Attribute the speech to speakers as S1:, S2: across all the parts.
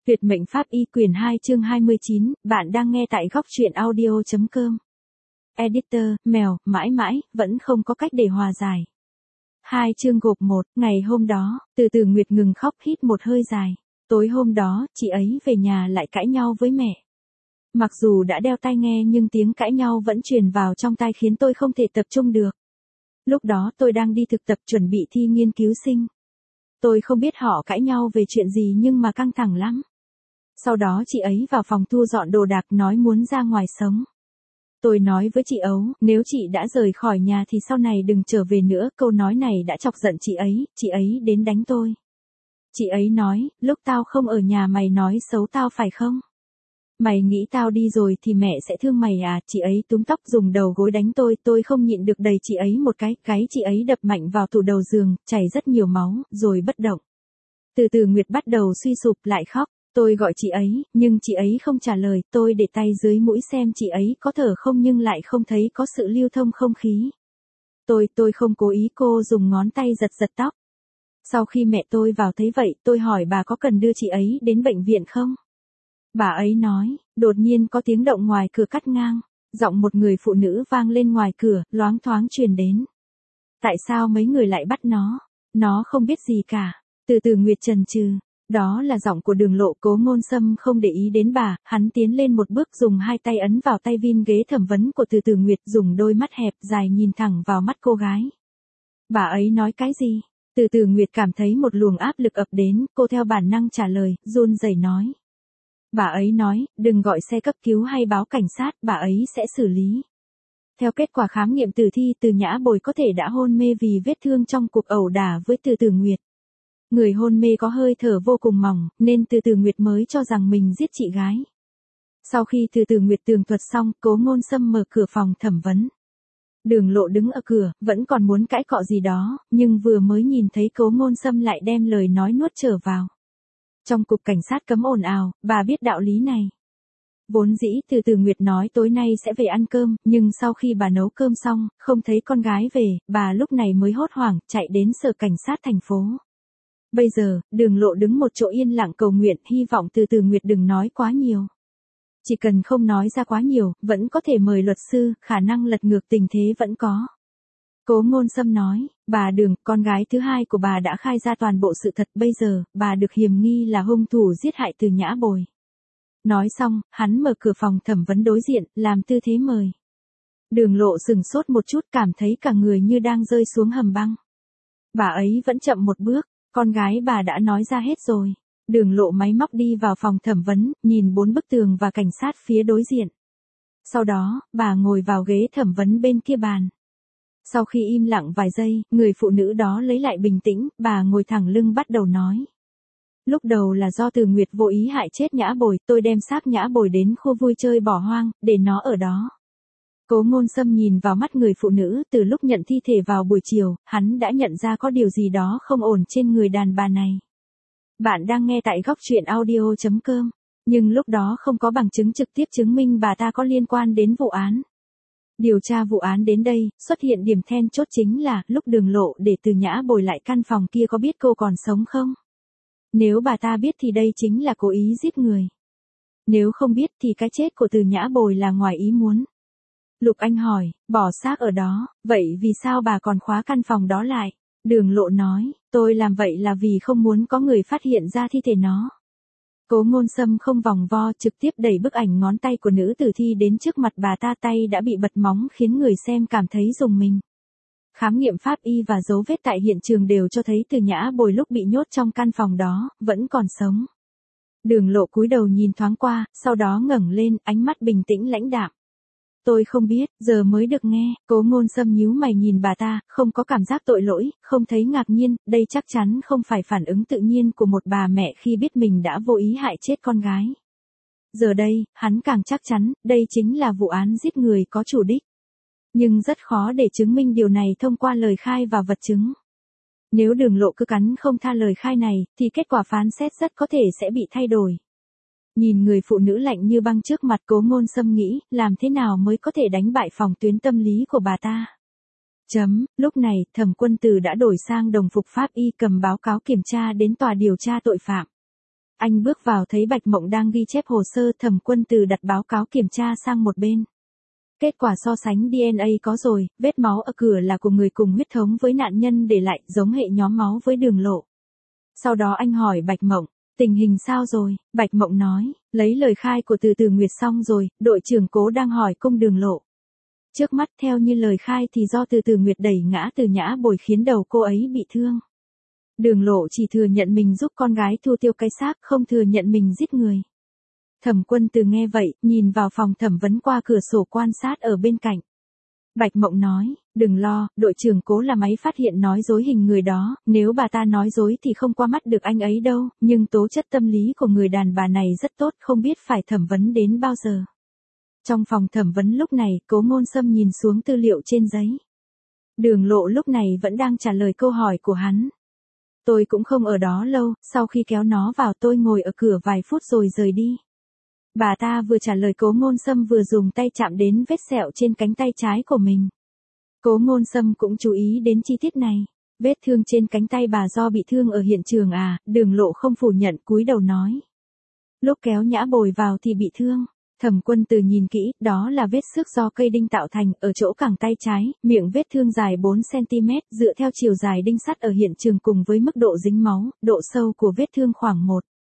S1: Tuyệt mệnh pháp y quyển 2 chương 29, bạn đang nghe tại góc truyện audio.com. Editor, mèo, mãi mãi, vẫn không có cách để hòa giải. 2 chương gộp 1, ngày hôm đó, từ từ Nguyệt ngừng khóc hít một hơi dài. Tối hôm đó, chị ấy về nhà lại cãi nhau với mẹ. Mặc dù đã đeo tai nghe nhưng tiếng cãi nhau vẫn truyền vào trong tai khiến tôi không thể tập trung được. Lúc đó tôi đang đi thực tập chuẩn bị thi nghiên cứu sinh. Tôi không biết họ cãi nhau về chuyện gì nhưng mà căng thẳng lắm. Sau đó chị ấy vào phòng thu dọn đồ đạc nói muốn ra ngoài sống. Tôi nói với chị Ấu, nếu chị đã rời khỏi nhà thì sau này đừng trở về nữa, câu nói này đã chọc giận chị ấy đến đánh tôi. Chị ấy nói, lúc tao không ở nhà mày nói xấu tao phải không? Mày nghĩ tao đi rồi thì mẹ sẽ thương mày à? Chị ấy túm tóc dùng đầu gối đánh tôi không nhịn được đẩy chị ấy một cái chị ấy đập mạnh vào tủ đầu giường, chảy rất nhiều máu, rồi bất động. Từ từ Nguyệt bắt đầu suy sụp lại khóc. Tôi gọi chị ấy, nhưng chị ấy không trả lời, tôi để tay dưới mũi xem chị ấy có thở không nhưng lại không thấy có sự lưu thông không khí. Tôi không cố ý, cô dùng ngón tay giật tóc. Sau khi mẹ tôi vào thấy vậy, tôi hỏi bà có cần đưa chị ấy đến bệnh viện không? Bà ấy nói, đột nhiên có tiếng động ngoài cửa cắt ngang, giọng một người phụ nữ vang lên ngoài cửa, loáng thoáng truyền đến. Tại sao mấy người lại bắt nó? Nó không biết gì cả. Từ từ Nguyệt chần chừ. Đó là giọng của Đường Lộ. Cố Ngôn Sâm không để ý đến bà, hắn tiến lên một bước dùng hai tay ấn vào tay vin ghế thẩm vấn của Từ từ Nguyệt, dùng đôi mắt hẹp dài nhìn thẳng vào mắt cô gái. Bà ấy nói cái gì? Từ từ Nguyệt cảm thấy một luồng áp lực ập đến, cô theo bản năng trả lời, run rẩy nói. Bà ấy nói, đừng gọi xe cấp cứu hay báo cảnh sát, bà ấy sẽ xử lý. Theo kết quả khám nghiệm tử thi, Từ Nhã Bồi có thể đã hôn mê vì vết thương trong cuộc ẩu đả với Từ từ Nguyệt. Người hôn mê có hơi thở vô cùng mỏng, nên Từ từ Nguyệt mới cho rằng mình giết chị gái. Sau khi Từ từ Nguyệt tường thuật xong, Cố Ngôn Sâm mở cửa phòng thẩm vấn. Đường Lộ đứng ở cửa, vẫn còn muốn cãi cọ gì đó, nhưng vừa mới nhìn thấy Cố Ngôn Sâm lại đem lời nói nuốt trở vào. Trong cục cảnh sát cấm ồn ào, bà biết đạo lý này. Vốn dĩ Từ từ Nguyệt nói tối nay sẽ về ăn cơm, nhưng sau khi bà nấu cơm xong, không thấy con gái về, bà lúc này mới hốt hoảng, chạy đến sở cảnh sát thành phố. Bây giờ, Đường Lộ đứng một chỗ yên lặng cầu nguyện, hy vọng Từ từ Nguyệt đừng nói quá nhiều. Chỉ cần không nói ra quá nhiều, vẫn có thể mời luật sư, khả năng lật ngược tình thế vẫn có. Cố Ngôn Sâm nói, bà Đường, con gái thứ hai của bà đã khai ra toàn bộ sự thật, bây giờ, bà được hiềm nghi là hung thủ giết hại Từ Nhã Bồi. Nói xong, hắn mở cửa phòng thẩm vấn đối diện, làm tư thế mời. Đường Lộ sừng sốt một chút, cảm thấy cả người như đang rơi xuống hầm băng. Bà ấy vẫn chậm một bước. Con gái bà đã nói ra hết rồi. Đường Lộ máy móc đi vào phòng thẩm vấn, nhìn 4 bức tường và cảnh sát phía đối diện. Sau đó, bà ngồi vào ghế thẩm vấn bên kia bàn. Sau khi im lặng vài giây, người phụ nữ đó lấy lại bình tĩnh, bà ngồi thẳng lưng bắt đầu nói. Lúc đầu là do Từ Nguyệt vô ý hại chết Nhã Bồi, tôi đem xác Nhã Bồi đến khu vui chơi bỏ hoang, để nó ở đó. Cố Ngôn Sâm nhìn vào mắt người phụ nữ, từ lúc nhận thi thể vào buổi chiều, hắn đã nhận ra có điều gì đó không ổn trên người đàn bà này. Bạn đang nghe tại góc truyện audio.com, nhưng lúc đó không có bằng chứng trực tiếp chứng minh bà ta có liên quan đến vụ án. Điều tra vụ án đến đây, xuất hiện điểm then chốt chính là, lúc Đường Lộ để Từ Nhã Bồi lại căn phòng kia có biết cô còn sống không? Nếu bà ta biết thì đây chính là cố ý giết người. Nếu không biết thì cái chết của Từ Nhã Bồi là ngoài ý muốn. Lục Anh hỏi, bỏ xác ở đó, vậy vì sao bà còn khóa căn phòng đó lại? Đường Lộ nói, tôi làm vậy là vì không muốn có người phát hiện ra thi thể nó. Cố Ngôn Sâm không vòng vo, trực tiếp đẩy bức ảnh ngón tay của nữ tử thi đến trước mặt bà ta, tay đã bị bật móng khiến người xem cảm thấy rùng mình. Khám nghiệm pháp y và dấu vết tại hiện trường đều cho thấy Từ Nhã Bồi lúc bị nhốt trong căn phòng đó, vẫn còn sống. Đường Lộ cúi đầu nhìn thoáng qua, sau đó ngẩng lên, ánh mắt bình tĩnh lãnh đạm. Tôi không biết, giờ mới được nghe. Cố Ngôn Sâm nhíu mày nhìn bà ta, không có cảm giác tội lỗi, không thấy ngạc nhiên, đây chắc chắn không phải phản ứng tự nhiên của một bà mẹ khi biết mình đã vô ý hại chết con gái. Giờ đây, hắn càng chắc chắn, đây chính là vụ án giết người có chủ đích. Nhưng rất khó để chứng minh điều này thông qua lời khai và vật chứng. Nếu Đường Lộ cứ cắn không tha lời khai này, thì kết quả phán xét rất có thể sẽ bị thay đổi. Nhìn người phụ nữ lạnh như băng trước mặt, Cố Ngôn Sâm nghĩ, làm thế nào mới có thể đánh bại phòng tuyến tâm lý của bà ta. Lúc này, Thẩm Quân Từ đã đổi sang đồng phục pháp y, cầm báo cáo kiểm tra đến tòa điều tra tội phạm. Anh bước vào thấy Bạch Mộng đang ghi chép hồ sơ. Thẩm Quân Từ đặt báo cáo kiểm tra sang một bên. Kết quả so sánh DNA có rồi, vết máu ở cửa là của người cùng huyết thống với nạn nhân để lại, giống hệ nhóm máu với Đường Lộ. Sau đó anh hỏi Bạch Mộng, tình hình sao rồi? Bạch Mộng nói, lấy lời khai của Từ Từ Nguyệt xong rồi, đội trưởng Cố đang hỏi cung Đường Lộ. Trước mắt theo như lời khai thì do Từ Từ Nguyệt đẩy ngã Từ Nhã Bồi khiến đầu cô ấy bị thương. Đường Lộ chỉ thừa nhận mình giúp con gái thu tiêu cái xác, không thừa nhận mình giết người. Thẩm Quân Từ nghe vậy, nhìn vào phòng thẩm vấn qua cửa sổ quan sát ở bên cạnh. Bạch Mộng nói, đừng lo, đội trưởng Cố là máy phát hiện nói dối hình người đó, nếu bà ta nói dối thì không qua mắt được anh ấy đâu, nhưng tố chất tâm lý của người đàn bà này rất tốt, không biết phải thẩm vấn đến bao giờ. Trong phòng thẩm vấn lúc này, Cố Ngôn Sâm nhìn xuống tư liệu trên giấy. Đường Lộ lúc này vẫn đang trả lời câu hỏi của hắn. Tôi cũng không ở đó lâu, sau khi kéo nó vào tôi ngồi ở cửa vài phút rồi rời đi. Bà ta vừa trả lời Cố Ngôn Sâm vừa dùng tay chạm đến vết sẹo trên cánh tay trái của mình. Cố Ngôn Sâm cũng chú ý đến chi tiết này. Vết thương trên cánh tay bà do bị thương ở hiện trường à? Đường Lộ không phủ nhận, cúi đầu nói. Lúc kéo Nhã Bồi vào thì bị thương. Thẩm Quân Từ nhìn kỹ, đó là vết xước do cây đinh tạo thành, ở chỗ cẳng tay trái, miệng vết thương dài 4cm, dựa theo chiều dài đinh sắt ở hiện trường cùng với mức độ dính máu, độ sâu của vết thương khoảng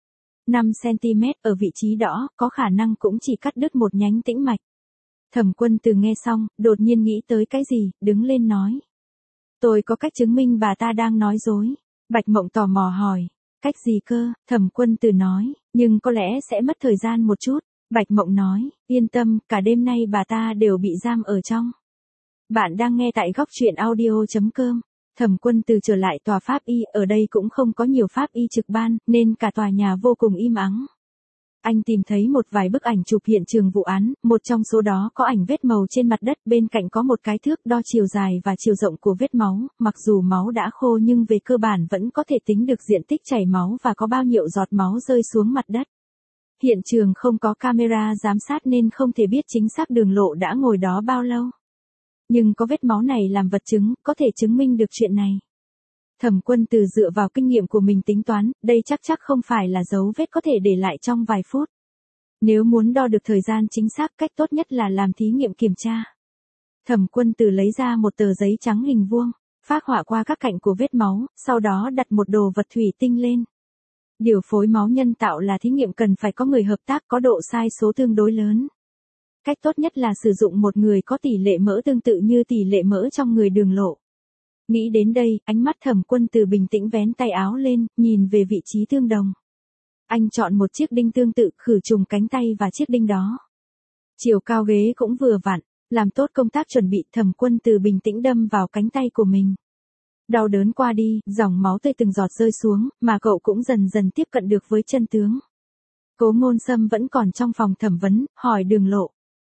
S1: 1,5cm, ở vị trí đó, có khả năng cũng chỉ cắt đứt một nhánh tĩnh mạch. Thẩm Quân Từ nghe xong, đột nhiên nghĩ tới cái gì, đứng lên nói. Tôi có cách chứng minh bà ta đang nói dối. Bạch Mộng tò mò hỏi, cách gì cơ? Thẩm Quân Từ nói, nhưng có lẽ sẽ mất thời gian một chút. Bạch Mộng nói, yên tâm, cả đêm nay bà ta đều bị giam ở trong. Bạn đang nghe tại góc truyện audio.com. Thẩm Quân Từ trở lại tòa pháp y, ở đây cũng không có nhiều pháp y trực ban, nên cả tòa nhà vô cùng im ắng. Anh tìm thấy một vài bức ảnh chụp hiện trường vụ án, một trong số đó có ảnh vết màu trên mặt đất, bên cạnh có một cái thước đo chiều dài và chiều rộng của vết máu, mặc dù máu đã khô nhưng về cơ bản vẫn có thể tính được diện tích chảy máu và có bao nhiêu giọt máu rơi xuống mặt đất. Hiện trường không có camera giám sát nên không thể biết chính xác Đường Lộ đã ngồi đó bao lâu. Nhưng có vết máu này làm vật chứng, có thể chứng minh được chuyện này. Thẩm Quân Từ dựa vào kinh nghiệm của mình tính toán, đây chắc không phải là dấu vết có thể để lại trong vài phút. Nếu muốn đo được thời gian chính xác, cách tốt nhất là làm thí nghiệm kiểm tra. Thẩm Quân Từ lấy ra một tờ giấy trắng hình vuông, phác họa qua các cạnh của vết máu, sau đó đặt một đồ vật thủy tinh lên. Điều phối máu nhân tạo là thí nghiệm cần phải có người hợp tác, có độ sai số tương đối lớn. Cách tốt nhất là sử dụng một người có tỷ lệ mỡ tương tự như tỷ lệ mỡ trong người Đường Lộ. Nghĩ đến đây, ánh mắt Thẩm Quân Từ bình tĩnh vén tay áo lên, nhìn về vị trí tương đồng. Anh chọn một chiếc đinh tương tự, khử trùng cánh tay và chiếc đinh đó. Chiều cao ghế cũng vừa vặn, làm tốt công tác chuẩn bị, Thẩm Quân Từ bình tĩnh đâm vào cánh tay của mình. Đau đớn qua đi, dòng máu tươi từng giọt rơi xuống, mà cậu cũng dần dần tiếp cận được với chân tướng. Cố Ngôn Sâm vẫn còn trong phòng thẩm vấn, hỏi Đường Lộ.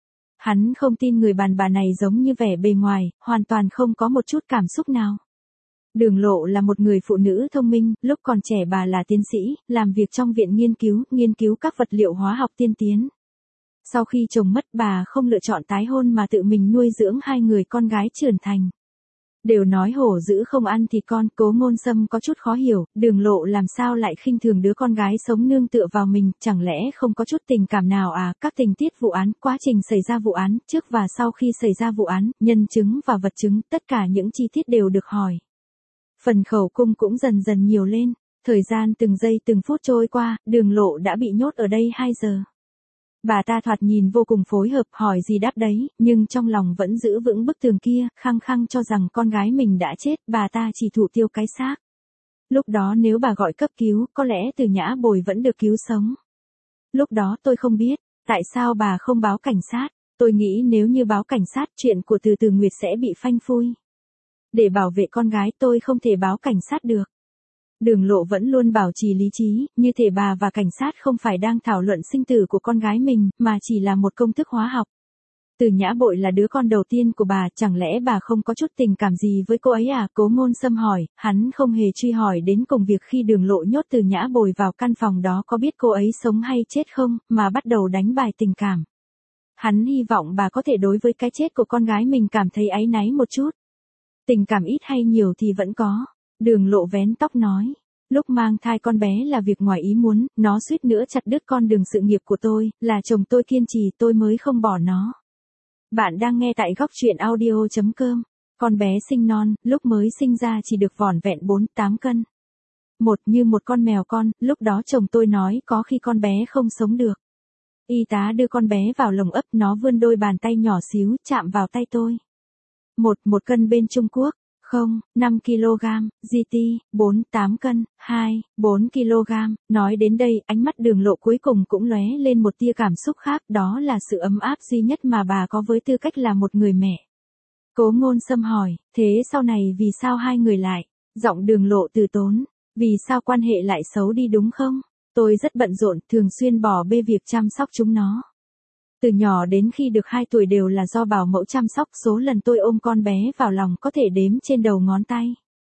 S1: Hắn không tin người đàn bà này giống như vẻ bề ngoài, hoàn toàn không có một chút cảm xúc nào. Đường Lộ là một người phụ nữ thông minh, lúc còn trẻ bà là tiến sĩ, làm việc trong viện nghiên cứu các vật liệu hóa học tiên tiến. Sau khi chồng mất, bà không lựa chọn tái hôn mà tự mình nuôi dưỡng hai người con gái trưởng thành. Đều nói hổ dữ không ăn thịt con, Cố Ngôn Sâm có chút khó hiểu, Đường Lộ làm sao lại khinh thường đứa con gái sống nương tựa vào mình, chẳng lẽ không có chút tình cảm nào à? Các tình tiết vụ án, quá trình xảy ra vụ án, trước và sau khi xảy ra vụ án, nhân chứng và vật chứng, tất cả những chi tiết đều được hỏi. Phần khẩu cung cũng dần dần nhiều lên, thời gian từng giây từng phút trôi qua, Đường Lộ đã bị nhốt ở đây 2 giờ. Bà ta thoạt nhìn vô cùng phối hợp, hỏi gì đáp đấy, nhưng trong lòng vẫn giữ vững bức tường kia, khăng khăng cho rằng con gái mình đã chết, bà ta chỉ thủ tiêu cái xác. Lúc đó nếu bà gọi cấp cứu, có lẽ Từ Nhã Bồi vẫn được cứu sống. Lúc đó tôi không biết, tại sao bà không báo cảnh sát, tôi nghĩ nếu như báo cảnh sát chuyện của Từ Từ Nguyệt sẽ bị phanh phui. Để bảo vệ con gái tôi không thể báo cảnh sát được. Đường Lộ vẫn luôn bảo trì lý trí, như thể bà và cảnh sát không phải đang thảo luận sinh tử của con gái mình, mà chỉ là một công thức hóa học. Từ Nhã Bội là đứa con đầu tiên của bà, chẳng lẽ bà không có chút tình cảm gì với cô ấy à? Cố Ngôn Sâm hỏi, hắn không hề truy hỏi đến cùng việc khi Đường Lộ nhốt Từ Nhã Bồi vào căn phòng đó có biết cô ấy sống hay chết không, mà bắt đầu đánh bài tình cảm. Hắn hy vọng bà có thể đối với cái chết của con gái mình cảm thấy áy náy một chút. Tình cảm ít hay nhiều thì vẫn có. Đường Lộ vén tóc nói. Lúc mang thai con bé là việc ngoài ý muốn, nó suýt nữa chặt đứt con đường sự nghiệp của tôi, là chồng tôi kiên trì tôi mới không bỏ nó. Bạn đang nghe tại góc truyện audio.com. Con bé sinh non, lúc mới sinh ra chỉ được vỏn vẹn 4-8 cân. Như một con mèo con, lúc đó chồng tôi nói có khi con bé không sống được. Y tá đưa con bé vào lồng ấp, nó vươn đôi bàn tay nhỏ xíu chạm vào tay tôi. 1 cân bên Trung Quốc, 5 kg, GT, 4-8 cân, 4 kg, nói đến đây, ánh mắt Đường Lộ cuối cùng cũng lóe lên một tia cảm xúc khác, đó là sự ấm áp duy nhất mà bà có với tư cách là một người mẹ. Cố Ngôn Sâm hỏi, thế sau này vì sao hai người lại? Giọng Đường Lộ từ tốn, vì sao quan hệ lại xấu đi đúng không? Tôi rất bận rộn, thường xuyên bỏ bê việc chăm sóc chúng nó. Từ nhỏ đến khi được 2 tuổi đều là do bảo mẫu chăm sóc, số lần tôi ôm con bé vào lòng có thể đếm trên đầu ngón tay.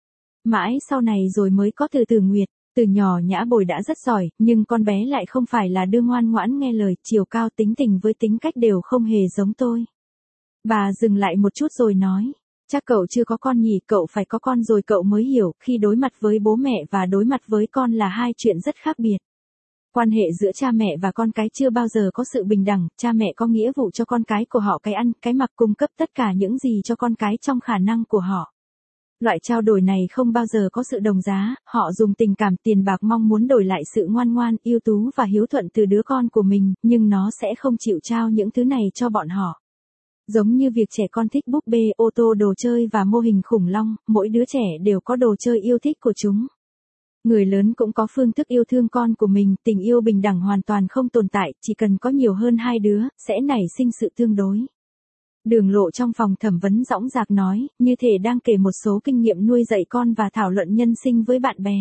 S1: Mãi sau này rồi mới có Từ Nguyệt, từ nhỏ Nhã Bồi đã rất giỏi, nhưng con bé lại không phải là đứa ngoan ngoãn nghe lời, chiều cao tính tình với tính cách đều không hề giống tôi. Bà dừng lại một chút rồi nói, chắc cậu chưa có con nhỉ, cậu phải có con rồi cậu mới hiểu, khi đối mặt với bố mẹ và đối mặt với con là hai chuyện rất khác biệt. Quan hệ giữa cha mẹ và con cái chưa bao giờ có sự bình đẳng, cha mẹ có nghĩa vụ cho con cái của họ cái ăn, cái mặc, cung cấp tất cả những gì cho con cái trong khả năng của họ. Loại trao đổi này không bao giờ có sự đồng giá, họ dùng tình cảm tiền bạc mong muốn đổi lại sự ngoan ngoan, ưu tú và hiếu thuận từ đứa con của mình, nhưng nó sẽ không chịu trao những thứ này cho bọn họ. Giống như việc trẻ con thích búp bê, ô tô, đồ chơi và mô hình khủng long, mỗi đứa trẻ đều có đồ chơi yêu thích của chúng. Người lớn cũng có phương thức yêu thương con của mình, tình yêu bình đẳng hoàn toàn không tồn tại, chỉ cần có nhiều hơn hai đứa, sẽ nảy sinh sự tương đối. Đường Lộ trong phòng thẩm vấn dõng dạc nói, như thể đang kể một số kinh nghiệm nuôi dạy con và thảo luận nhân sinh với bạn bè.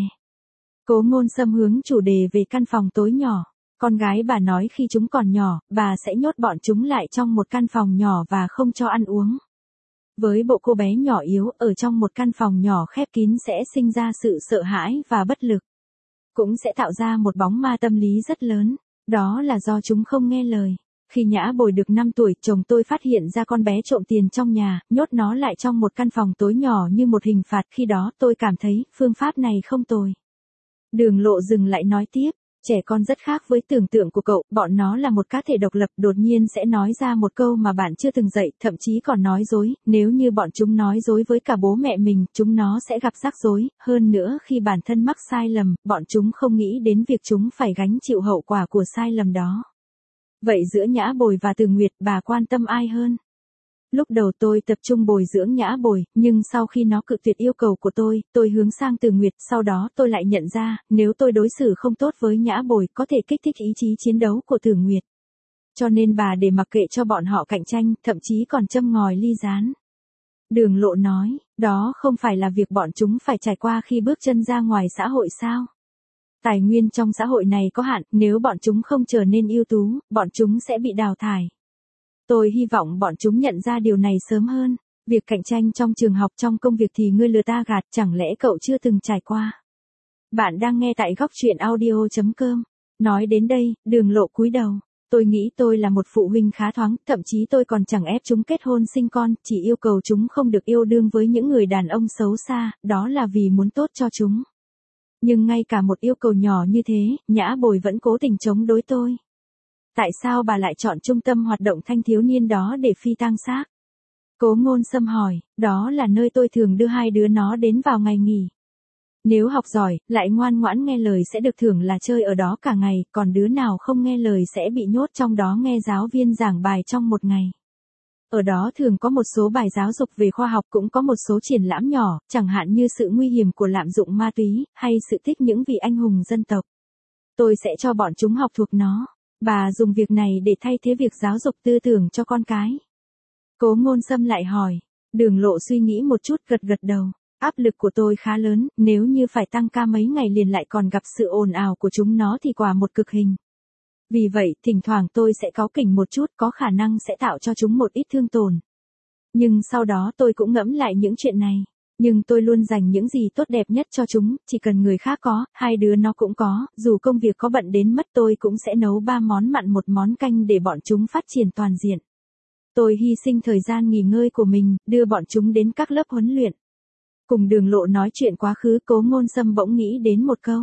S1: Cố Ngôn Sâm hướng chủ đề về căn phòng tối nhỏ. Con gái bà nói khi chúng còn nhỏ, bà sẽ nhốt bọn chúng lại trong một căn phòng nhỏ và không cho ăn uống. Với bộ cô bé nhỏ yếu, ở trong một căn phòng nhỏ khép kín sẽ sinh ra sự sợ hãi và bất lực. Cũng sẽ tạo ra một bóng ma tâm lý rất lớn. Đó là do chúng không nghe lời. Khi Nhã Bồi được 5 tuổi, chồng tôi phát hiện ra con bé trộm tiền trong nhà, nhốt nó lại trong một căn phòng tối nhỏ như một hình phạt. Khi đó tôi cảm thấy, phương pháp này không tồi. Đường Lộ dừng lại nói tiếp. Trẻ con rất khác với tưởng tượng của cậu, bọn nó là một cá thể độc lập, đột nhiên sẽ nói ra một câu mà bạn chưa từng dạy, thậm chí còn nói dối, nếu như bọn chúng nói dối với cả bố mẹ mình, chúng nó sẽ gặp rắc rối, hơn nữa khi bản thân mắc sai lầm, bọn chúng không nghĩ đến việc chúng phải gánh chịu hậu quả của sai lầm đó. Vậy giữa Nhã Bồi và Từ Nguyệt, bà quan tâm ai hơn? Lúc đầu tôi tập trung bồi dưỡng Nhã Bồi, nhưng sau khi nó cự tuyệt yêu cầu của tôi hướng sang Từ Nguyệt, sau đó tôi lại nhận ra, nếu tôi đối xử không tốt với Nhã Bồi, có thể kích thích ý chí chiến đấu của Từ Nguyệt. Cho nên bà để mặc kệ cho bọn họ cạnh tranh, thậm chí còn châm ngòi ly gián. Đường Lộ nói, đó không phải là việc bọn chúng phải trải qua khi bước chân ra ngoài xã hội sao? Tài nguyên trong xã hội này có hạn, nếu bọn chúng không trở nên ưu tú, bọn chúng sẽ bị đào thải. Tôi hy vọng bọn chúng nhận ra điều này sớm hơn. Việc cạnh tranh trong trường học, trong công việc thì ngươi lừa ta gạt, chẳng lẽ cậu chưa từng trải qua? Bạn đang nghe tại góc truyện audio.com. Nói đến đây, Đường Lộ cúi đầu. Tôi nghĩ tôi là một phụ huynh khá thoáng, thậm chí tôi còn chẳng ép chúng kết hôn sinh con, chỉ yêu cầu chúng không được yêu đương với những người đàn ông xấu xa, đó là vì muốn tốt cho chúng. Nhưng ngay cả một yêu cầu nhỏ như thế, Nhã Bồi vẫn cố tình chống đối tôi. Tại sao bà lại chọn trung tâm hoạt động thanh thiếu niên đó để phi tang xác? Cố Ngôn Sâm hỏi, đó là nơi tôi thường đưa hai đứa nó đến vào ngày nghỉ. Nếu học giỏi, lại ngoan ngoãn nghe lời sẽ được thưởng là chơi ở đó cả ngày, còn đứa nào không nghe lời sẽ bị nhốt trong đó nghe giáo viên giảng bài trong một ngày. Ở đó thường có một số bài giáo dục về khoa học, cũng có một số triển lãm nhỏ, chẳng hạn như sự nguy hiểm của lạm dụng ma túy, hay sự thích những vị anh hùng dân tộc. Tôi sẽ cho bọn chúng học thuộc nó. Bà dùng việc này để thay thế việc giáo dục tư tưởng cho con cái. Cố Ngôn Sâm lại hỏi. Đường Lộ suy nghĩ một chút, gật đầu. Áp lực của tôi khá lớn, nếu như phải tăng ca mấy ngày liền lại còn gặp sự ồn ào của chúng nó thì quả một cực hình. Vì vậy, thỉnh thoảng tôi sẽ cáu kỉnh một chút, có khả năng sẽ tạo cho chúng một ít thương tổn. Nhưng sau đó tôi cũng ngẫm lại những chuyện này. Nhưng tôi luôn dành những gì tốt đẹp nhất cho chúng, chỉ cần người khác có, hai đứa nó cũng có, dù công việc có bận đến mất tôi cũng sẽ nấu 3 món mặn 1 món canh để bọn chúng phát triển toàn diện. Tôi hy sinh thời gian nghỉ ngơi của mình, đưa bọn chúng đến các lớp huấn luyện. Cùng Đường Lộ nói chuyện quá khứ, Cố Ngôn Sâm bỗng nghĩ đến một câu.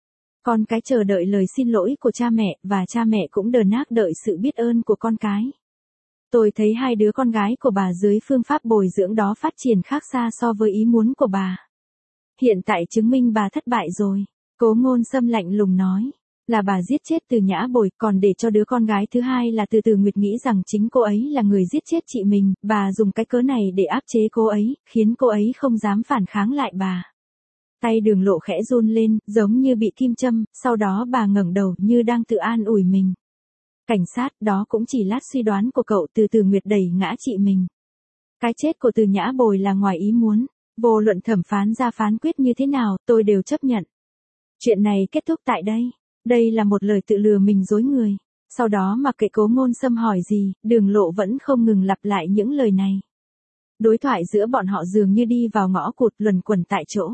S1: Con cái chờ đợi lời xin lỗi của cha mẹ, và cha mẹ cũng đờ nác đợi sự biết ơn của con cái. Tôi thấy hai đứa con gái của bà dưới phương pháp bồi dưỡng đó phát triển khác xa so với ý muốn của bà. Hiện tại chứng minh bà thất bại rồi. Cố Ngôn Sâm lạnh lùng nói. Là bà giết chết Từ Nhã Bồi, còn để cho đứa con gái thứ hai là Từ Nguyệt nghĩ rằng chính cô ấy là người giết chết chị mình, bà dùng cái cớ này để áp chế cô ấy, khiến cô ấy không dám phản kháng lại bà. Tay Đường Lộ khẽ run lên, giống như bị kim châm, sau đó bà ngẩng đầu như đang tự an ủi mình. Cảnh sát, đó cũng chỉ lát suy đoán của cậu. Từ Nguyệt đẩy ngã chị mình. Cái chết của Từ Nhã Bồi là ngoài ý muốn. Vô luận thẩm phán ra phán quyết như thế nào, tôi đều chấp nhận. Chuyện này kết thúc tại đây. Đây là một lời tự lừa mình dối người. Sau đó mặc kệ Cố Ngôn Sâm hỏi gì, Đường Lộ vẫn không ngừng lặp lại những lời này. Đối thoại giữa bọn họ dường như đi vào ngõ cụt, luẩn quẩn tại chỗ.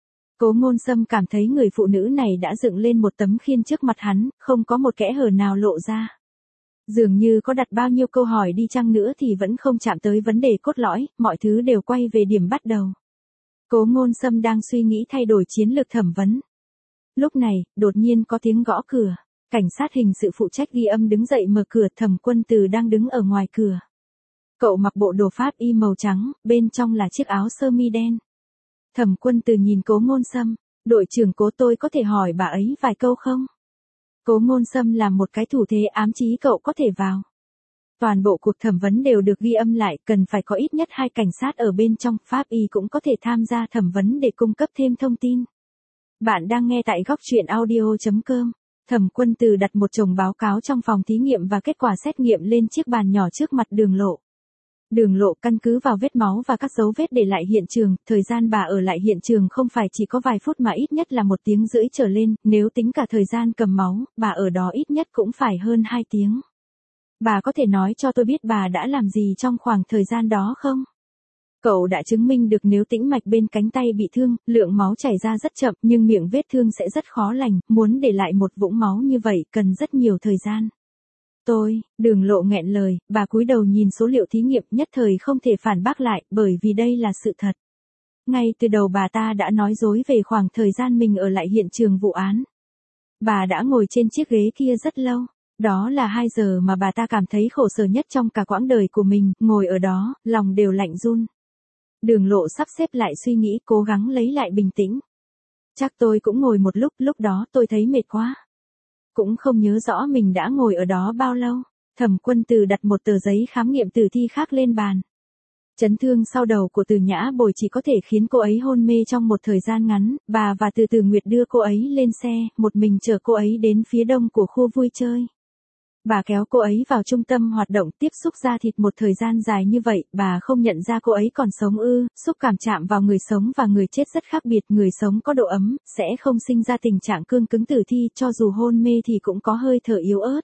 S1: Cố Ngôn Sâm cảm thấy người phụ nữ này đã dựng lên một tấm khiên trước mặt hắn, không có một kẽ hở nào lộ ra. Dường như có đặt bao nhiêu câu hỏi đi chăng nữa thì vẫn không chạm tới vấn đề cốt lõi, mọi thứ đều quay về điểm bắt đầu. Cố Ngôn Sâm đang suy nghĩ thay đổi chiến lược thẩm vấn. Lúc này, đột nhiên có tiếng gõ cửa. Cảnh sát hình sự phụ trách ghi âm đứng dậy mở cửa. Thẩm Quân Từ đang đứng ở ngoài cửa. Cậu mặc bộ đồ pháp y màu trắng, bên trong là chiếc áo sơ mi đen. Thẩm Quân Từ nhìn Cố Ngôn Sâm. Đội trưởng Cố, tôi có thể hỏi bà ấy vài câu không? Cố Ngôn Sâm làm một cái thủ thế ám chí cậu có thể vào. Toàn bộ cuộc thẩm vấn đều được ghi âm lại, cần phải có ít nhất 2 cảnh sát ở bên trong, pháp y cũng có thể tham gia thẩm vấn để cung cấp thêm thông tin. Bạn đang nghe tại góc truyện audio.com. Thẩm Quân Từ đặt một chồng báo cáo trong phòng thí nghiệm và kết quả xét nghiệm lên chiếc bàn nhỏ trước mặt Đường Lộ. Đường Lộ, căn cứ vào vết máu và các dấu vết để lại hiện trường, thời gian bà ở lại hiện trường không phải chỉ có vài phút mà ít nhất là 1 tiếng rưỡi trở lên, nếu tính cả thời gian cầm máu, bà ở đó ít nhất cũng phải hơn 2 tiếng. Bà có thể nói cho tôi biết bà đã làm gì trong khoảng thời gian đó không? Cậu đã chứng minh được nếu tĩnh mạch bên cánh tay bị thương, lượng máu chảy ra rất chậm, nhưng miệng vết thương sẽ rất khó lành, muốn để lại một vũng máu như vậy cần rất nhiều thời gian. Đường Lộ nghẹn lời, bà cúi đầu nhìn số liệu thí nghiệm, nhất thời không thể phản bác lại, bởi vì đây là sự thật. Ngay từ đầu bà ta đã nói dối về khoảng thời gian mình ở lại hiện trường vụ án. Bà đã ngồi trên chiếc ghế kia rất lâu. Đó là 2 giờ mà bà ta cảm thấy khổ sở nhất trong cả quãng đời của mình, ngồi ở đó, lòng đều lạnh run. Đường Lộ sắp xếp lại suy nghĩ, cố gắng lấy lại bình tĩnh. Chắc tôi cũng ngồi một lúc đó tôi thấy mệt quá. Cũng không nhớ rõ mình đã ngồi ở đó bao lâu. Thẩm Quân Từ đặt một tờ giấy khám nghiệm tử thi khác lên bàn. Chấn thương sau đầu của Từ Nhã Bồi chỉ có thể khiến cô ấy hôn mê trong một thời gian ngắn, bà và Từ Nguyệt đưa cô ấy lên xe, một mình chở cô ấy đến phía đông của khu vui chơi. Bà kéo cô ấy vào trung tâm hoạt động, tiếp xúc da thịt một thời gian dài như vậy, bà không nhận ra cô ấy còn sống ư? Xúc cảm chạm vào người sống và người chết rất khác biệt, người sống có độ ấm, sẽ không sinh ra tình trạng cương cứng tử thi, cho dù hôn mê thì cũng có hơi thở yếu ớt.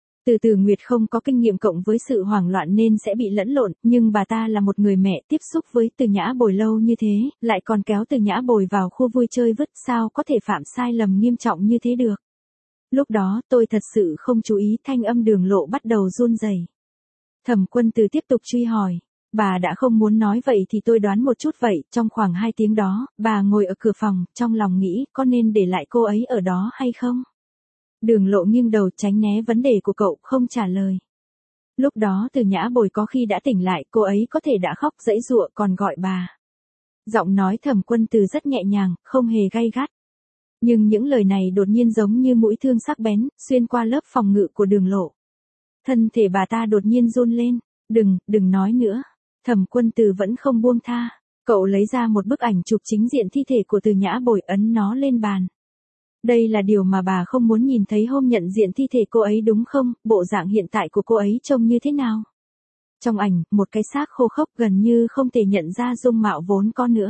S1: Từ Nguyệt không có kinh nghiệm cộng với sự hoảng loạn nên sẽ bị lẫn lộn, nhưng bà ta là một người mẹ tiếp xúc với Từ Nhã Bồi lâu như thế, lại còn kéo Từ Nhã Bồi vào khu vui chơi vứt, sao có thể phạm sai lầm nghiêm trọng như thế được. Lúc đó tôi thật sự không chú ý, thanh âm Đường Lộ bắt đầu run rẩy. Thẩm Quân Từ tiếp tục truy hỏi. Bà đã không muốn nói vậy thì tôi đoán một chút vậy, trong khoảng 2 tiếng đó, bà ngồi ở cửa phòng, trong lòng nghĩ có nên để lại cô ấy ở đó hay không? Đường Lộ nghiêng đầu tránh né vấn đề của cậu, không trả lời. Lúc đó Từ Nhã Bồi có khi đã tỉnh lại, cô ấy có thể đã khóc giãy giụa còn gọi bà. Giọng nói Thẩm Quân Từ rất nhẹ nhàng, không hề gay gắt. Nhưng những lời này đột nhiên giống như mũi thương sắc bén, xuyên qua lớp phòng ngự của Đường Lộ. Thân thể bà ta đột nhiên run lên. Đừng nói nữa. Thẩm Quân Từ vẫn không buông tha. Cậu lấy ra một bức ảnh chụp chính diện thi thể của Từ Nhã Bồi, ấn nó lên bàn. Đây là điều mà bà không muốn nhìn thấy hôm nhận diện thi thể cô ấy đúng không? Bộ dạng hiện tại của cô ấy trông như thế nào? Trong ảnh, một cái xác khô khốc gần như không thể nhận ra dung mạo vốn có nữa.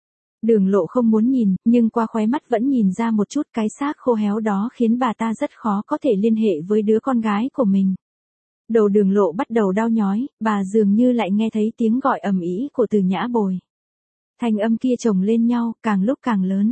S1: Đường Lộ không muốn nhìn, nhưng qua khóe mắt vẫn nhìn ra một chút, cái xác khô héo đó khiến bà ta rất khó có thể liên hệ với đứa con gái của mình. Đầu Đường Lộ bắt đầu đau nhói, bà dường như lại nghe thấy tiếng gọi ầm ĩ của Từ Nhã Bồi. Thanh âm kia chồng lên nhau, càng lúc càng lớn.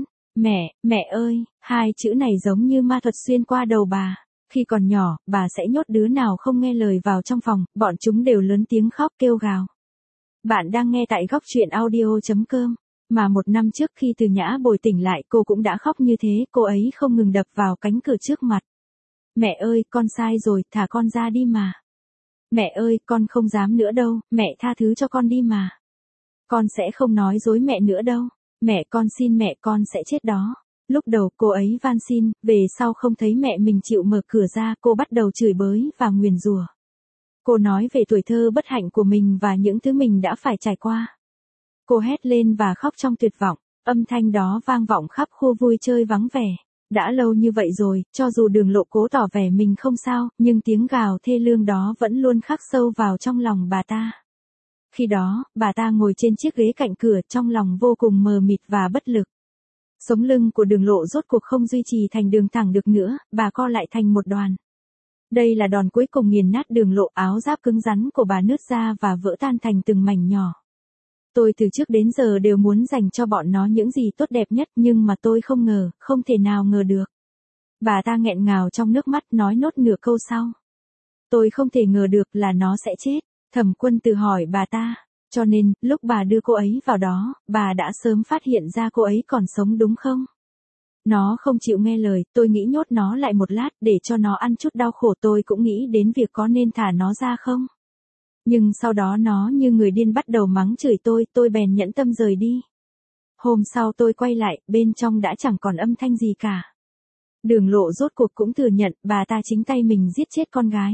S1: Mẹ ơi, 2 chữ này giống như ma thuật xuyên qua đầu bà. Khi còn nhỏ, bà sẽ nhốt đứa nào không nghe lời vào trong phòng, bọn chúng đều lớn tiếng khóc kêu gào. Bạn đang nghe tại góc truyện audio.com. Mà một năm trước khi Từ Nhã bồi tỉnh lại cô cũng đã khóc như thế, cô ấy không ngừng đập vào cánh cửa trước mặt. Mẹ ơi, con sai rồi, thả con ra đi mà. Mẹ ơi, con không dám nữa đâu, mẹ tha thứ cho con đi mà. Con sẽ không nói dối mẹ nữa đâu. Mẹ con xin mẹ con sẽ chết đó. Lúc đầu cô ấy van xin, về sau không thấy mẹ mình chịu mở cửa ra, cô bắt đầu chửi bới và nguyền rủa. Cô nói về tuổi thơ bất hạnh của mình và những thứ mình đã phải trải qua. Cô hét lên và khóc trong tuyệt vọng, âm thanh đó vang vọng khắp khu vui chơi vắng vẻ. Đã lâu như vậy rồi, cho dù Đường Lộ cố tỏ vẻ mình không sao, nhưng tiếng gào thê lương đó vẫn luôn khắc sâu vào trong lòng bà ta. Khi đó, bà ta ngồi trên chiếc ghế cạnh cửa trong lòng vô cùng mờ mịt và bất lực. Sống lưng của Đường Lộ rốt cuộc không duy trì thành đường thẳng được nữa, bà co lại thành một đoàn. Đây là đòn cuối cùng nghiền nát Đường Lộ, áo giáp cứng rắn của bà nứt ra và vỡ tan thành từng mảnh nhỏ. Tôi từ trước đến giờ đều muốn dành cho bọn nó những gì tốt đẹp nhất nhưng mà tôi không ngờ, không thể nào ngờ được. Bà ta nghẹn ngào trong nước mắt nói nốt nửa câu sau. Tôi không thể ngờ được là nó sẽ chết. Thẩm Quân Từ hỏi bà ta, cho nên, lúc bà đưa cô ấy vào đó, bà đã sớm phát hiện ra cô ấy còn sống đúng không? Nó không chịu nghe lời, tôi nghĩ nhốt nó lại một lát để cho nó ăn chút đau khổ, tôi cũng nghĩ đến việc có nên thả nó ra không? Nhưng sau đó nó như người điên bắt đầu mắng chửi tôi bèn nhẫn tâm rời đi. Hôm sau tôi quay lại, bên trong đã chẳng còn âm thanh gì cả. Đường Lộ rốt cuộc cũng thừa nhận bà ta chính tay mình giết chết con gái.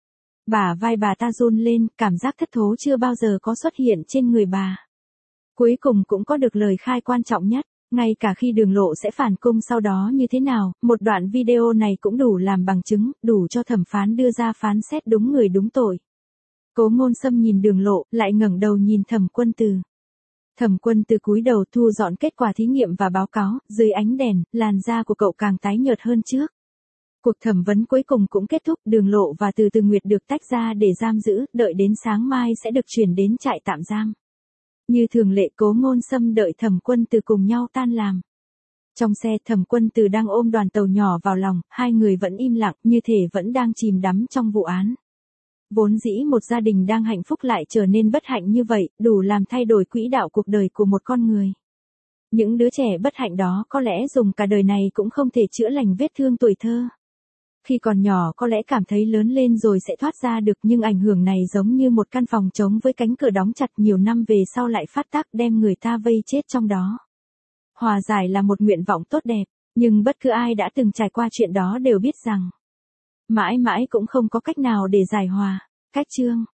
S1: Bả vai bà ta run lên, cảm giác thất thố chưa bao giờ có xuất hiện trên người bà. Cuối cùng cũng có được lời khai quan trọng nhất, ngay cả khi Đường Lộ sẽ phản cung sau đó như thế nào, một đoạn video này cũng đủ làm bằng chứng, đủ cho thẩm phán đưa ra phán xét đúng người đúng tội. Cố Ngôn Sâm nhìn Đường Lộ, lại ngẩng đầu nhìn Thẩm Quân Từ. Thẩm Quân Từ cúi đầu thu dọn kết quả thí nghiệm và báo cáo, dưới ánh đèn, làn da của cậu càng tái nhợt hơn trước. Cuộc thẩm vấn cuối cùng cũng kết thúc, Đường Lộ và Từ Từ Nguyệt được tách ra để giam giữ, đợi đến sáng mai sẽ được chuyển đến trại tạm giam. Như thường lệ, Cố Ngôn Sâm đợi Thẩm Quân Từ cùng nhau tan làm. Trong xe, Thẩm Quân Từ đang ôm đoàn tàu nhỏ vào lòng, hai người vẫn im lặng, như thể vẫn đang chìm đắm trong vụ án. Vốn dĩ một gia đình đang hạnh phúc lại trở nên bất hạnh như vậy, đủ làm thay đổi quỹ đạo cuộc đời của một con người. Những đứa trẻ bất hạnh đó có lẽ dùng cả đời này cũng không thể chữa lành vết thương tuổi thơ. Khi còn nhỏ có lẽ cảm thấy lớn lên rồi sẽ thoát ra được, nhưng ảnh hưởng này giống như một căn phòng trống với cánh cửa đóng chặt, nhiều năm về sau lại phát tác đem người ta vây chết trong đó. Hòa giải là một nguyện vọng tốt đẹp, nhưng bất cứ ai đã từng trải qua chuyện đó đều biết rằng mãi mãi cũng không có cách nào để giải hòa. Cách chương